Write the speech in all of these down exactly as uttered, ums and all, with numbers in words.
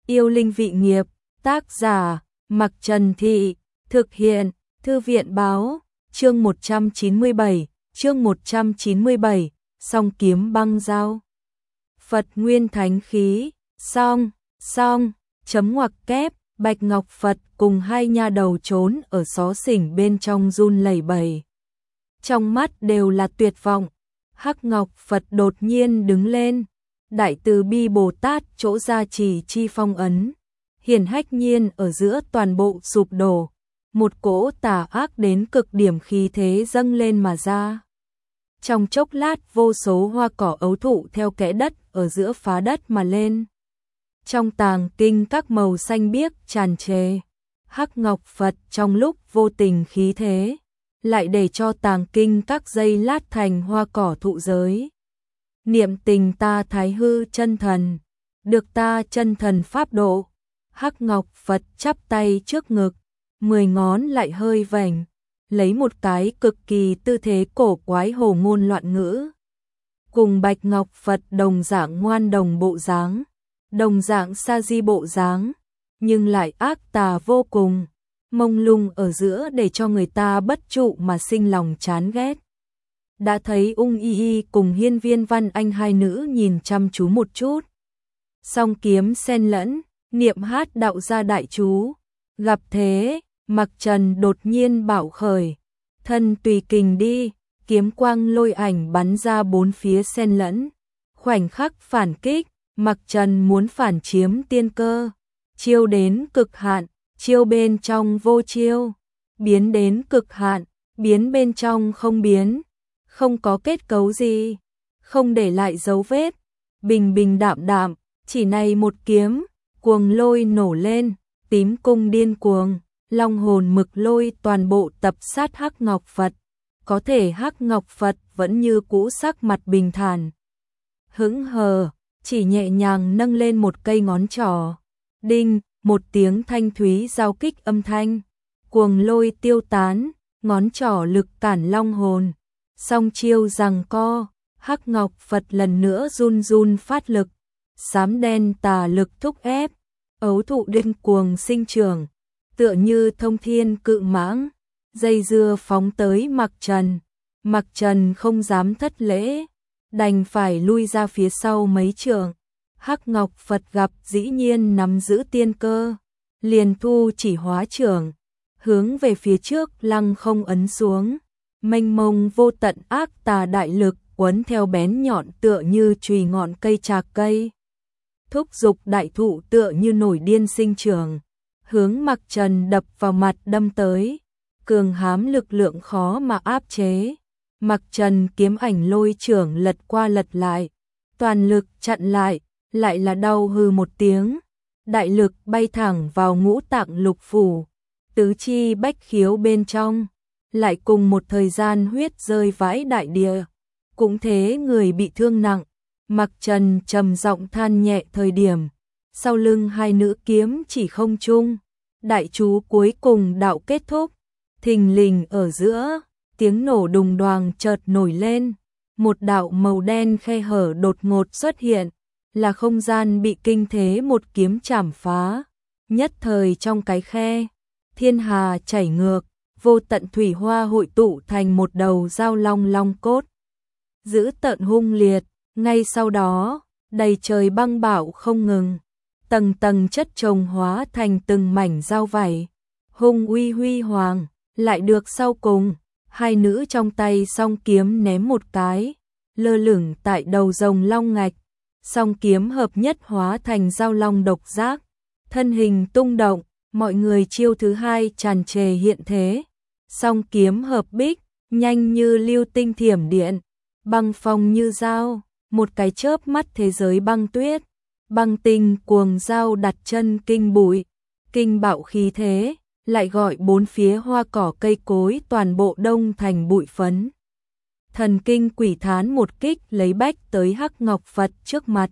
Yêu linh vị nghiệp, tác giả, Mặc Trần Thị, thực hiện, Thư viện báo, chương một trăm chín mươi bảy, chương một trăm chín mươi bảy, song kiếm băng dao. Phật Nguyên Thánh Khí, song, song, chấm ngoặc kép, Bạch Ngọc Phật cùng hai nha đầu trốn ở xó xỉnh bên trong run lẩy bẩy. Trong mắt đều là tuyệt vọng. Hắc Ngọc Phật đột nhiên đứng lên, Đại Từ Bi Bồ Tát chỗ gia trì chi phong ấn, hiển hách nhiên ở giữa toàn bộ sụp đổ, một cỗ tà ác đến cực điểm khí thế dâng lên mà ra. Trong chốc lát vô số hoa cỏ ấu thụ theo kẽ đất ở giữa phá đất mà lên. Trong tàng kinh các màu xanh biếc tràn trề, Hắc Ngọc Phật trong lúc vô tình khí thế, lại để cho tàng kinh các dây lát thành hoa cỏ thụ giới. Niệm tình ta thái hư chân thần, được ta chân thần pháp độ. Hắc Ngọc Phật chắp tay trước ngực, mười ngón lại hơi vểnh, lấy một cái cực kỳ tư thế cổ quái hồ ngôn loạn ngữ. Cùng Bạch Ngọc Phật đồng dạng ngoan đồng bộ dáng, đồng dạng sa di bộ dáng, nhưng lại ác tà vô cùng, mông lung ở giữa để cho người ta bất trụ mà sinh lòng chán ghét. Đã thấy Ung Y Y cùng Hiên Viên Văn Anh hai nữ nhìn chăm chú một chút. Song kiếm xen lẫn, niệm hát đạo gia đại chú. Gặp thế, Mặc Trần đột nhiên bảo khởi, thân tùy kình đi, kiếm quang lôi ảnh bắn ra bốn phía xen lẫn. Khoảnh khắc phản kích, Mặc Trần muốn phản chiếm tiên cơ, chiêu đến cực hạn, chiêu bên trong vô chiêu, biến đến cực hạn, biến bên trong không biến, không có kết cấu gì, không để lại dấu vết, bình bình đạm đạm, chỉ này một kiếm, cuồng lôi nổ lên, tím cung điên cuồng, long hồn mực lôi toàn bộ tập sát Hắc Ngọc Phật, có thể Hắc Ngọc Phật vẫn như cũ sắc mặt bình thản, hững hờ, chỉ nhẹ nhàng nâng lên một cây ngón trỏ, đinh, một tiếng thanh thúy giao kích âm thanh, cuồng lôi tiêu tán, ngón trỏ lực cản long hồn, song chiêu giằng co, Hắc Ngọc Phật lần nữa run run phát lực, xám đen tà lực thúc ép, ấu thụ điên cuồng sinh trưởng, tựa như thông thiên cự mãng, dây dưa phóng tới Mặc Trần. Mặc Trần không dám thất lễ, đành phải lui ra phía sau mấy trượng. Hắc Ngọc Phật gặp dĩ nhiên nắm giữ tiên cơ, liền thu chỉ hóa trưởng, hướng về phía trước lăng không ấn xuống, mênh mông vô tận ác tà đại lực quấn theo bén nhọn tựa như chùy ngọn cây trạc cây, thúc giục đại thụ tựa như nổi điên sinh trưởng, hướng Mặc Trần đập vào mặt đâm tới, cường hám lực lượng khó mà áp chế. Mặc Trần kiếm ảnh lôi trưởng lật qua lật lại, toàn lực chặn lại, lại là đau hừ một tiếng, đại lực bay thẳng vào ngũ tạng lục phủ, tứ chi bách khiếu bên trong, lại cùng một thời gian huyết rơi vãi đại địa, cũng thế người bị thương nặng. Mặc Trần trầm giọng than nhẹ thời điểm, sau lưng hai nữ kiếm chỉ không chung, đại chú cuối cùng đạo kết thúc, thình lình ở giữa, tiếng nổ đùng đoàng chợt nổi lên, một đạo màu đen khe hở đột ngột xuất hiện, là không gian bị kinh thế một kiếm chảm phá, nhất thời trong cái khe, thiên hà chảy ngược, vô tận thủy hoa hội tụ thành một đầu dao long long cốt, giữ tợn hung liệt, ngay sau đó, đầy trời băng bão không ngừng, tầng tầng chất chồng hóa thành từng mảnh dao vảy, hung uy huy hoàng, lại được sau cùng, hai nữ trong tay song kiếm ném một cái, lơ lửng tại đầu rồng long ngạch, song kiếm hợp nhất hóa thành dao long độc giác, thân hình tung động, mọi người chiêu thứ hai tràn trề hiện thế, song kiếm hợp bích, nhanh như lưu tinh thiểm điện, băng phong như dao, một cái chớp mắt thế giới băng tuyết, băng tinh cuồng dao đặt chân kinh bụi, kinh bạo khí thế, lại gọi bốn phía hoa cỏ cây cối toàn bộ đông thành bụi phấn. Thần kinh quỷ thán một kích lấy bách tới Hắc Ngọc Phật trước mặt.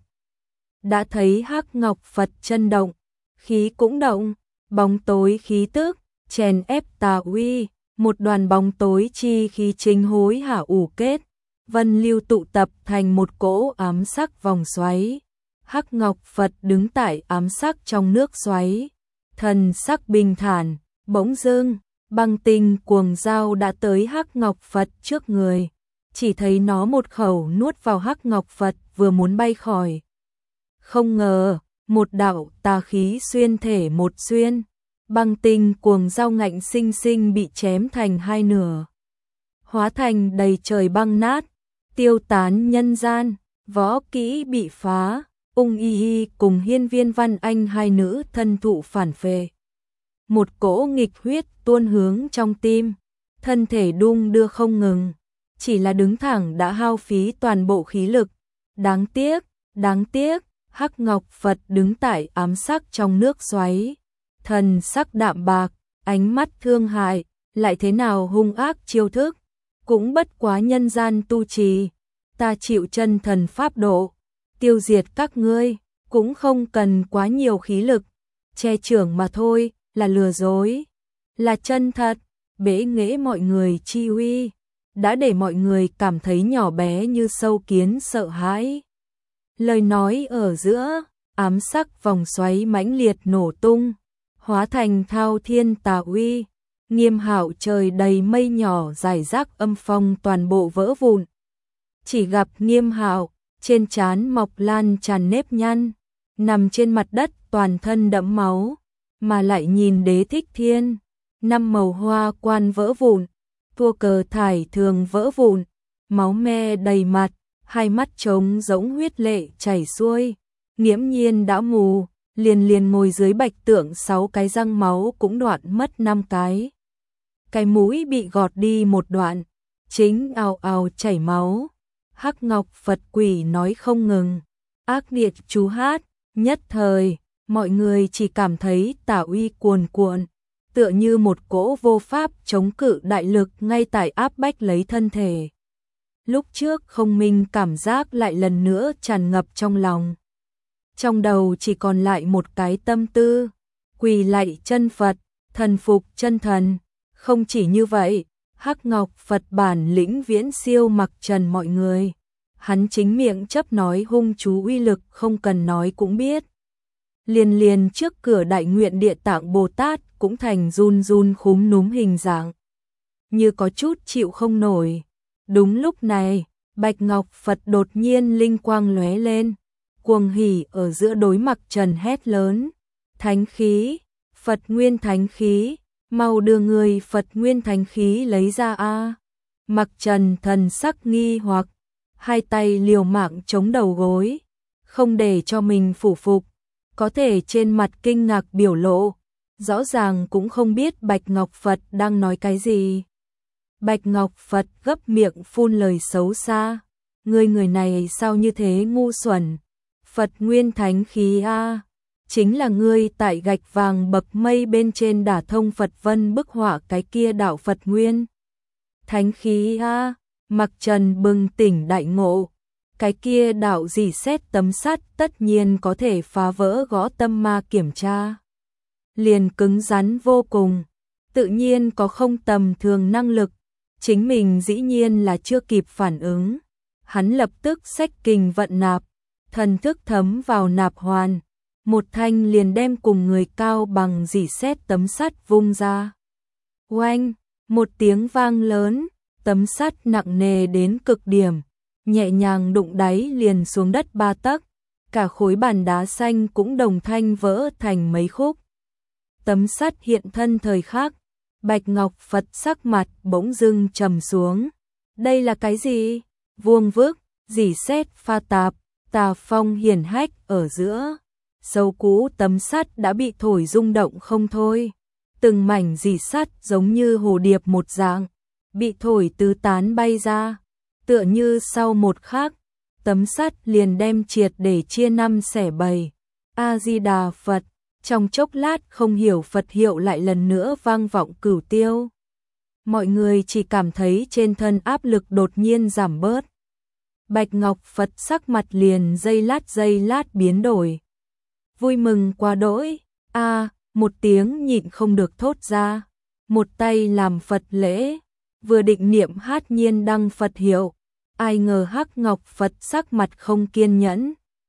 Đã thấy Hắc Ngọc Phật chân động, khí cũng động, bóng tối khí tức, chèn ép tà uy, một đoàn bóng tối chi khí chính hối hả ủ kết, vân lưu tụ tập thành một cỗ ám sắc vòng xoáy, Hắc Ngọc Phật đứng tại ám sắc trong nước xoáy, thần sắc bình thản, bỗng dưng, băng tinh cuồng dao đã tới Hắc Ngọc Phật trước người, chỉ thấy nó một khẩu nuốt vào Hắc Ngọc Phật vừa muốn bay khỏi. Không ngờ, một đạo tà khí xuyên thể một xuyên, băng tinh cuồng dao ngạnh sinh sinh bị chém thành hai nửa, hóa thành đầy trời băng nát, tiêu tán nhân gian, võ kỹ bị phá, Ung Y Y cùng Hiên Viên Văn Anh hai nữ thân thụ phản phệ. Một cỗ nghịch huyết tuôn hướng trong tim, thân thể đung đưa không ngừng, chỉ là đứng thẳng đã hao phí toàn bộ khí lực. Đáng tiếc, đáng tiếc, Hắc Ngọc Phật đứng tại ám sắc trong nước xoáy, thần sắc đạm bạc, ánh mắt thương hại, lại thế nào hung ác chiêu thức, cũng bất quá nhân gian tu trì, ta chịu chân thần pháp độ, tiêu diệt các ngươi, cũng không cần quá nhiều khí lực, che chưởng mà thôi, là lừa dối, là chân thật, bế nghễ mọi người chi uy, đã để mọi người cảm thấy nhỏ bé như sâu kiến sợ hãi. Lời nói ở giữa, ám sắc vòng xoáy mãnh liệt nổ tung, hóa thành thao thiên tà uy, Nghiêm Hạo trời đầy mây nhỏ rải rác âm phong toàn bộ vỡ vụn. Chỉ gặp Nghiêm Hạo, trên trán mọc lan tràn nếp nhăn, nằm trên mặt đất toàn thân đẫm máu, mà lại nhìn Đế Thích Thiên, năm màu hoa quan vỡ vụn, tua cờ thải thường vỡ vụn, máu me đầy mặt, hai mắt trống rỗng huyết lệ chảy xuôi, nghiễm nhiên đã mù, liền liền ngồi dưới bạch tượng sáu cái răng máu cũng đoạn mất năm cái. Cái mũi bị gọt đi một đoạn, chính ào ào chảy máu. Hắc Ngọc Phật quỷ nói không ngừng, ác liệt chú hát, nhất thời, mọi người chỉ cảm thấy tà uy cuồn cuộn, tựa như một cỗ vô pháp chống cự đại lực ngay tại áp bách lấy thân thể. Lúc trước không minh cảm giác lại lần nữa tràn ngập trong lòng. Trong đầu chỉ còn lại một cái tâm tư, quỳ lạy chân Phật, thần phục chân thần. Không chỉ như vậy, Hắc Ngọc Phật bản lĩnh viễn siêu mặc trần mọi người. Hắn chính miệng chấp nói hung chú uy lực không cần nói cũng biết. Liền liền trước cửa đại nguyện địa tạng Bồ Tát cũng thành run run khúm núm hình dạng, như có chút chịu không nổi. Đúng lúc này, Bạch Ngọc Phật đột nhiên linh quang lóe lên, cuồng hỉ ở giữa đối mặc trần hét lớn, thánh khí, Phật nguyên thánh khí, mau đưa người Phật nguyên thánh khí lấy ra a. Mặc trần thần sắc nghi hoặc, hai tay liều mạng chống đầu gối, không để cho mình phủ phục, có thể trên mặt kinh ngạc biểu lộ, rõ ràng cũng không biết Bạch Ngọc Phật đang nói cái gì. Bạch Ngọc Phật gấp miệng phun lời xấu xa, ngươi người này sao như thế ngu xuẩn, Phật nguyên thánh khí a, chính là ngươi tại gạch vàng bậc mây bên trên đả thông Phật vân bức họa cái kia đạo Phật nguyên thánh khí a. Mặc trần bừng tỉnh đại ngộ, cái kia đạo dì xét tấm sắt tất nhiên có thể phá vỡ gõ tâm ma kiểm tra, liền cứng rắn vô cùng, tự nhiên có không tầm thường năng lực, chính mình dĩ nhiên là chưa kịp phản ứng. Hắn lập tức xách kình vận nạp, thần thức thấm vào nạp hoàn, một thanh liền đem cùng người cao bằng dì xét tấm sắt vung ra. Oanh, một tiếng vang lớn, tấm sắt nặng nề đến cực điểm, nhẹ nhàng đụng đáy liền xuống đất ba tấc, cả khối bàn đá xanh cũng đồng thanh vỡ thành mấy khúc. Tấm sắt hiện thân thời khắc, Bạch Ngọc Phật sắc mặt bỗng dưng trầm xuống. Đây là cái gì? Vuông vức, rỉ sét pha tạp, tà phong hiển hách ở giữa. Sâu cũ tấm sắt đã bị thổi rung động không thôi. Từng mảnh rỉ sắt giống như hồ điệp một dạng, bị thổi tứ tán bay ra. Tựa như sau một khắc, tấm sắt liền đem triệt để chia năm xẻ bảy. A-di-đà Phật, trong chốc lát không hiểu Phật hiệu lại lần nữa vang vọng cửu tiêu. Mọi người chỉ cảm thấy trên thân áp lực đột nhiên giảm bớt. Bạch Ngọc Phật sắc mặt liền giây lát giây lát biến đổi. Vui mừng quá đỗi, a một tiếng nhịn không được thốt ra. Một tay làm Phật lễ, vừa định niệm hát nhiên đăng Phật hiệu. Ai ngờ Hắc Ngọc Phật sắc mặt không kiên nhẫn,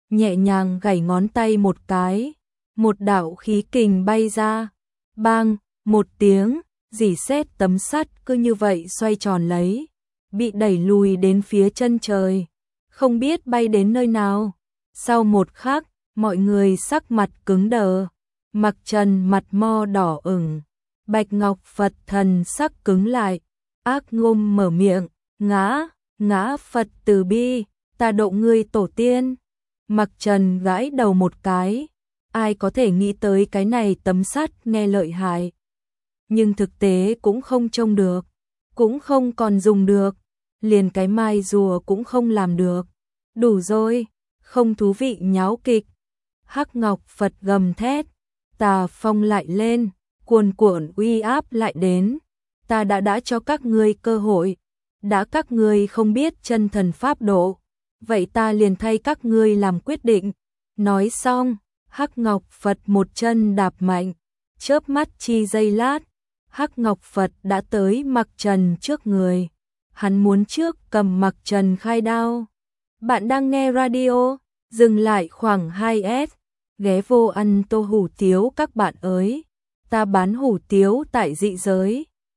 nhẹ nhàng gảy ngón tay một cái, một đạo khí kình bay ra, bang, một tiếng, rỉ sét tấm sắt cứ như vậy xoay tròn lấy, bị đẩy lùi đến phía chân trời, không biết bay đến nơi nào. Sau một khắc, mọi người sắc mặt cứng đờ, Mặc Trần mặt mo đỏ ửng, Bạch Ngọc Phật thần sắc cứng lại, ác ngôn mở miệng, ngã, ngã Phật từ bi, ta độ ngươi tổ tiên. Mặc Trần gãi đầu một cái, ai có thể nghĩ tới cái này tấm sắt nghe lợi hại. Nhưng thực tế cũng không trông được, cũng không còn dùng được, liền cái mai rùa cũng không làm được. Đủ rồi, không thú vị nháo kịch. Hắc Ngọc Phật gầm thét, tà phong lại lên, cuồn cuộn uy áp lại đến. Ta đã đã cho các ngươi cơ hội, đã các ngươi không biết chân thần pháp độ, vậy ta liền thay các ngươi làm quyết định. Nói xong, Hắc Ngọc Phật một chân đạp mạnh, chớp mắt chi giây lát, Hắc Ngọc Phật đã tới Mặc Trần trước người. Hắn muốn trước cầm Mặc Trần khai đao. Bạn đang nghe radio, dừng lại khoảng hai S, ghé vô ăn tô hủ tiếu các bạn ơi. Ta bán hủ tiếu tại dị giới.